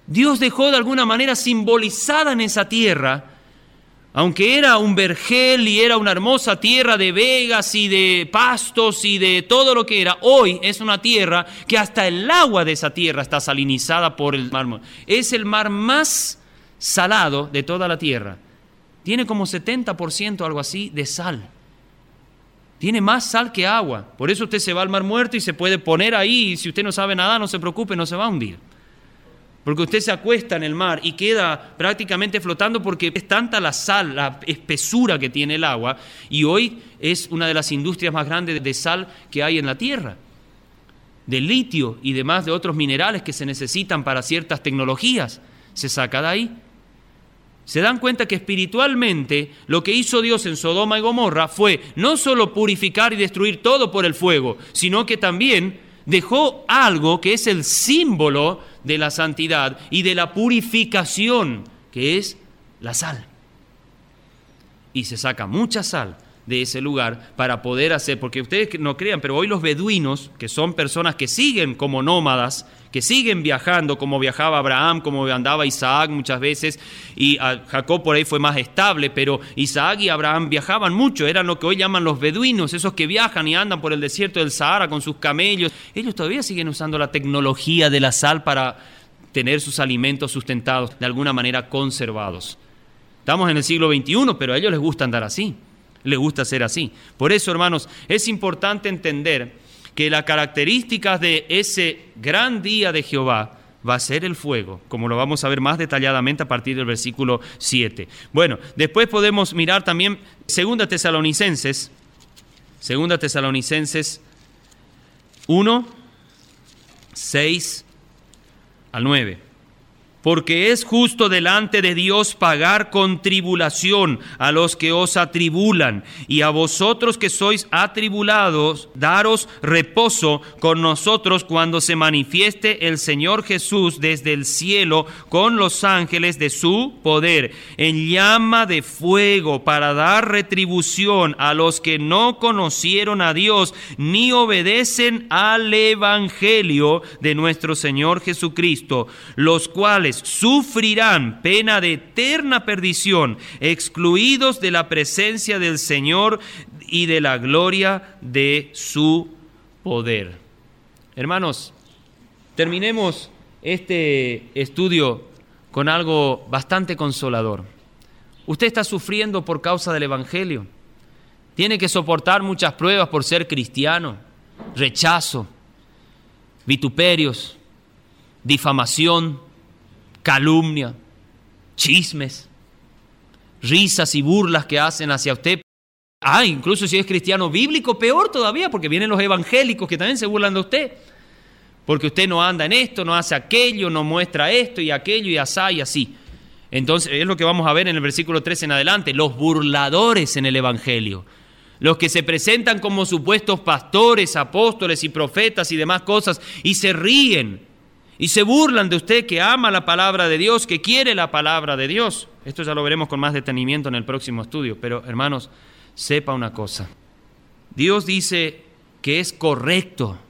Dios dejó de alguna manera simbolizada en esa tierra, aunque era un vergel y era una hermosa tierra de vegas y de pastos y de todo lo que era, hoy es una tierra que hasta el agua de esa tierra está salinizada por el mar. Es el mar más salado de toda la tierra. Tiene como 70%, algo así, de sal. Tiene más sal que agua. Por eso usted se va al Mar Muerto y se puede poner ahí, y si usted no sabe nadar, no se preocupe, no se va a hundir. Porque usted se acuesta en el mar y queda prácticamente flotando porque es tanta la sal, la espesura que tiene el agua, y hoy es una de las industrias más grandes de sal que hay en la tierra, de litio y demás de otros minerales que se necesitan para ciertas tecnologías, se saca de ahí. Se dan cuenta que espiritualmente lo que hizo Dios en Sodoma y Gomorra fue no solo purificar y destruir todo por el fuego, sino que también dejó algo que es el símbolo de la santidad y de la purificación, que es la sal. Y se saca mucha sal de ese lugar para poder hacer, porque ustedes no crean, pero hoy los beduinos, que son personas que siguen como nómadas, que siguen viajando como viajaba Abraham, como andaba Isaac muchas veces, y Jacob por ahí fue más estable, pero Isaac y Abraham viajaban mucho, eran lo que hoy llaman los beduinos, esos que viajan y andan por el desierto del Sahara con sus camellos. Ellos todavía siguen usando la tecnología de la sal para tener sus alimentos sustentados, de alguna manera conservados. Estamos en el siglo XXI, pero a ellos les gusta andar así, les gusta ser así. Por eso, hermanos, es importante entender que las características de ese gran día de Jehová va a ser el fuego, como lo vamos a ver más detalladamente a partir del versículo 7. Bueno, después podemos mirar también 2 Tesalonicenses 1, 6 al 9. Porque es justo delante de Dios pagar con tribulación a los que os atribulan, y a vosotros que sois atribulados, daros reposo con nosotros cuando se manifieste el Señor Jesús desde el cielo con los ángeles de su poder, en llama de fuego, para dar retribución a los que no conocieron a Dios, ni obedecen al Evangelio de nuestro Señor Jesucristo, los cuales sufrirán pena de eterna perdición, excluidos de la presencia del Señor y de la gloria de su poder. Hermanos, terminemos este estudio con algo bastante consolador. Usted está sufriendo por causa del Evangelio. Tiene que soportar muchas pruebas por ser cristiano, rechazo, vituperios, difamación, calumnia, chismes, risas y burlas que hacen hacia usted. Incluso si es cristiano bíblico, peor todavía, porque vienen los evangélicos que también se burlan de usted. Porque usted no anda en esto, no hace aquello, no muestra esto y aquello y asá y así. Entonces es lo que vamos a ver en el versículo 13 en adelante, los burladores en el evangelio. Los que se presentan como supuestos pastores, apóstoles y profetas y demás cosas y se ríen. Y se burlan de usted que ama la palabra de Dios, que quiere la palabra de Dios. Esto ya lo veremos con más detenimiento en el próximo estudio. Pero, hermanos, sepa una cosa. Dios dice que es correcto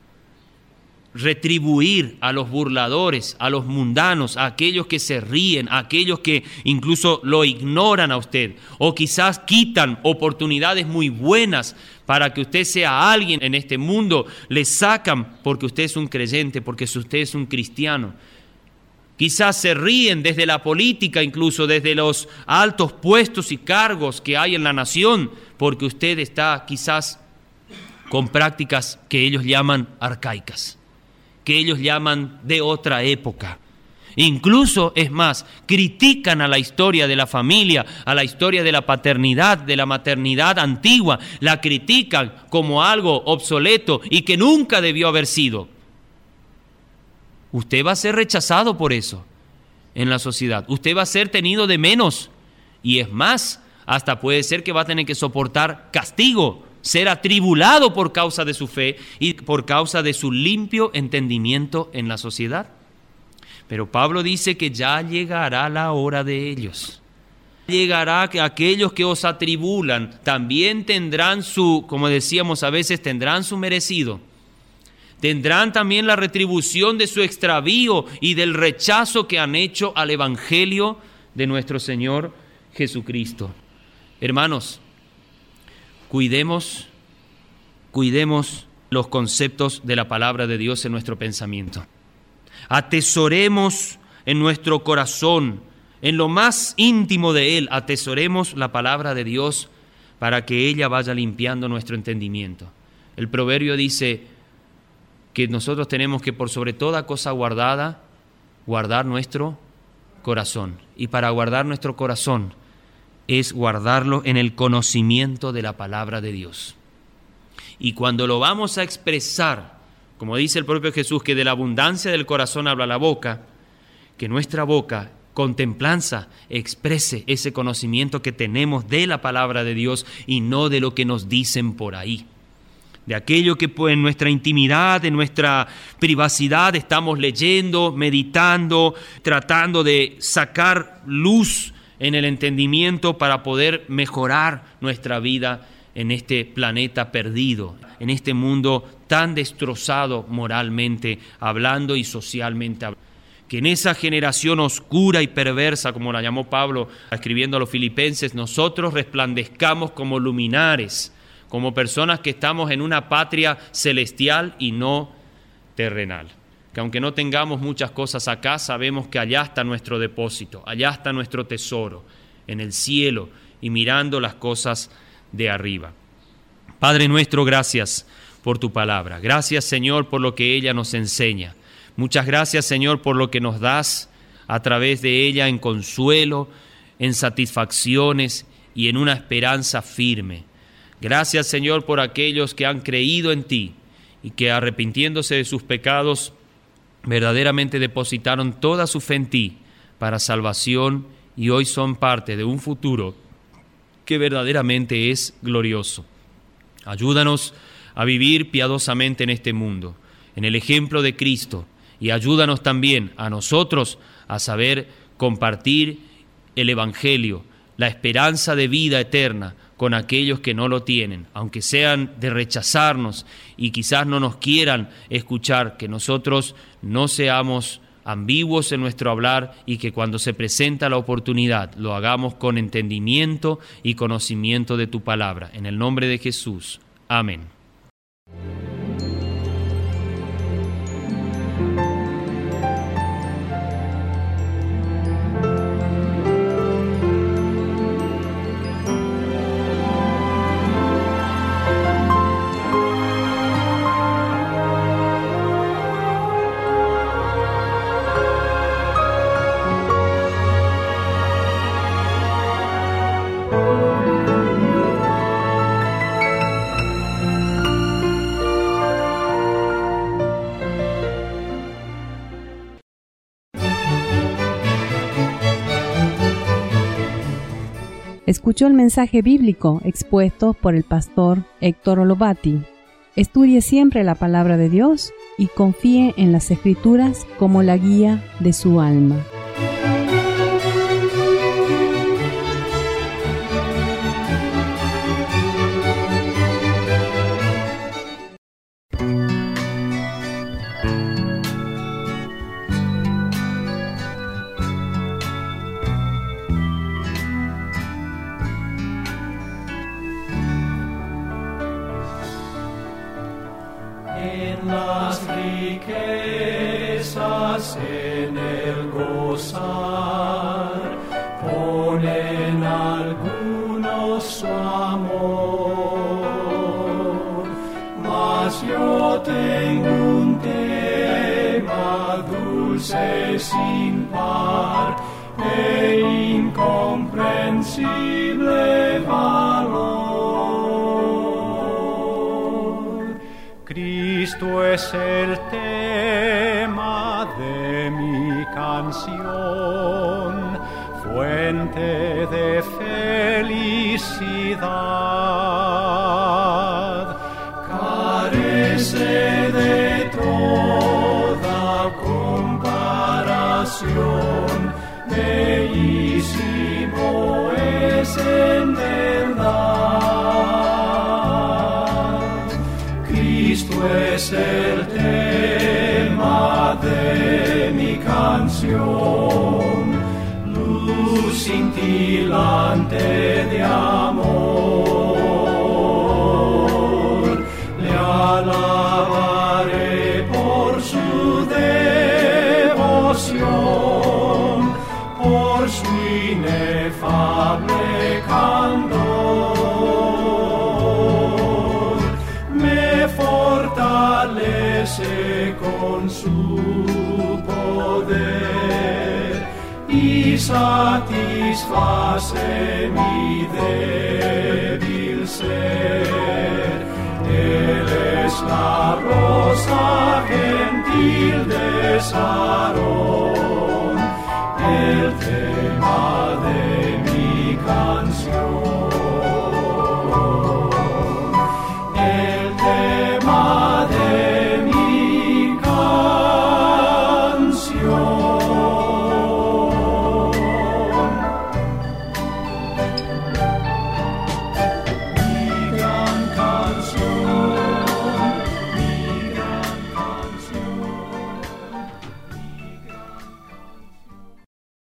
retribuir a los burladores, a los mundanos, a aquellos que se ríen, a aquellos que incluso lo ignoran a usted, o quizás quitan oportunidades muy buenas para que usted sea alguien en este mundo, le sacan porque usted es un creyente, porque usted es un cristiano. Quizás se ríen desde la política, incluso desde los altos puestos y cargos que hay en la nación, porque usted está quizás con prácticas que ellos llaman arcaicas, que ellos llaman de otra época. Incluso, es más, critican a la historia de la familia, a la historia de la paternidad, de la maternidad antigua, la critican como algo obsoleto y que nunca debió haber sido. Usted va a ser rechazado por eso en la sociedad, usted va a ser tenido de menos y es más, hasta puede ser que va a tener que soportar castigo, ser atribulado por causa de su fe y por causa de su limpio entendimiento en la sociedad. Pero Pablo dice que ya llegará la hora de ellos. Llegará que aquellos que os atribulan también tendrán su, como decíamos a veces, tendrán su merecido. tendrán también la retribución de su extravío y del rechazo que han hecho al Evangelio de nuestro Señor Jesucristo. Hermanos, cuidemos los conceptos de la palabra de Dios en nuestro pensamiento. Atesoremos en nuestro corazón, en lo más íntimo de él, atesoremos la palabra de Dios para que ella vaya limpiando nuestro entendimiento. El proverbio dice que nosotros tenemos que por sobre toda cosa guardada, guardar nuestro corazón. Y para guardar nuestro corazón es guardarlo en el conocimiento de la palabra de Dios. Y cuando lo vamos a expresar, como dice el propio Jesús, que de la abundancia del corazón habla la boca, que nuestra boca con templanza exprese ese conocimiento que tenemos de la palabra de Dios y no de lo que nos dicen por ahí. De aquello que en nuestra intimidad, en nuestra privacidad estamos leyendo, meditando, tratando de sacar luz en el entendimiento para poder mejorar nuestra vida en este planeta perdido, en este mundo tan destrozado moralmente hablando y socialmente hablando. Que en esa generación oscura y perversa, como la llamó Pablo escribiendo a los filipenses, nosotros resplandezcamos como luminares, como personas que estamos en una patria celestial y no terrenal. Que aunque no tengamos muchas cosas acá, sabemos que allá está nuestro depósito, allá está nuestro tesoro, en el cielo y mirando las cosas de arriba. Padre nuestro, gracias por tu palabra. Gracias, Señor, por lo que ella nos enseña. Muchas gracias, Señor, por lo que nos das a través de ella en consuelo, en satisfacciones y en una esperanza firme. Gracias, Señor, por aquellos que han creído en ti y que arrepintiéndose de sus pecados verdaderamente depositaron toda su fe en ti para salvación y hoy son parte de un futuro que verdaderamente es glorioso. Ayúdanos a vivir piadosamente en este mundo, en el ejemplo de Cristo, y ayúdanos también a nosotros a saber compartir el Evangelio, la esperanza de vida eterna con aquellos que no lo tienen, aunque sean de rechazarnos y quizás no nos quieran escuchar, que nosotros no seamos ambiguos en nuestro hablar y que cuando se presenta la oportunidad lo hagamos con entendimiento y conocimiento de tu palabra. En el nombre de Jesús. Amén. Escuchó el mensaje bíblico expuesto por el pastor Héctor Olovati. Estudie siempre la palabra de Dios y confíe en las Escrituras como la guía de su alma. Las riquezas en el gozar ponen algunos su amor, mas yo tengo un tema dulce sin par e incomprensible valor. Cristo es el tema de mi canción, fuente de felicidad. Carece de toda comparación, bellísimo es en verdad. Cristo es el tema salvación, luz cintilante de amor. Le alabaré por su devoción, por su inefable candor. Me fortalece con su poder y satisface mi débil ser. Él es la rosa gentil de San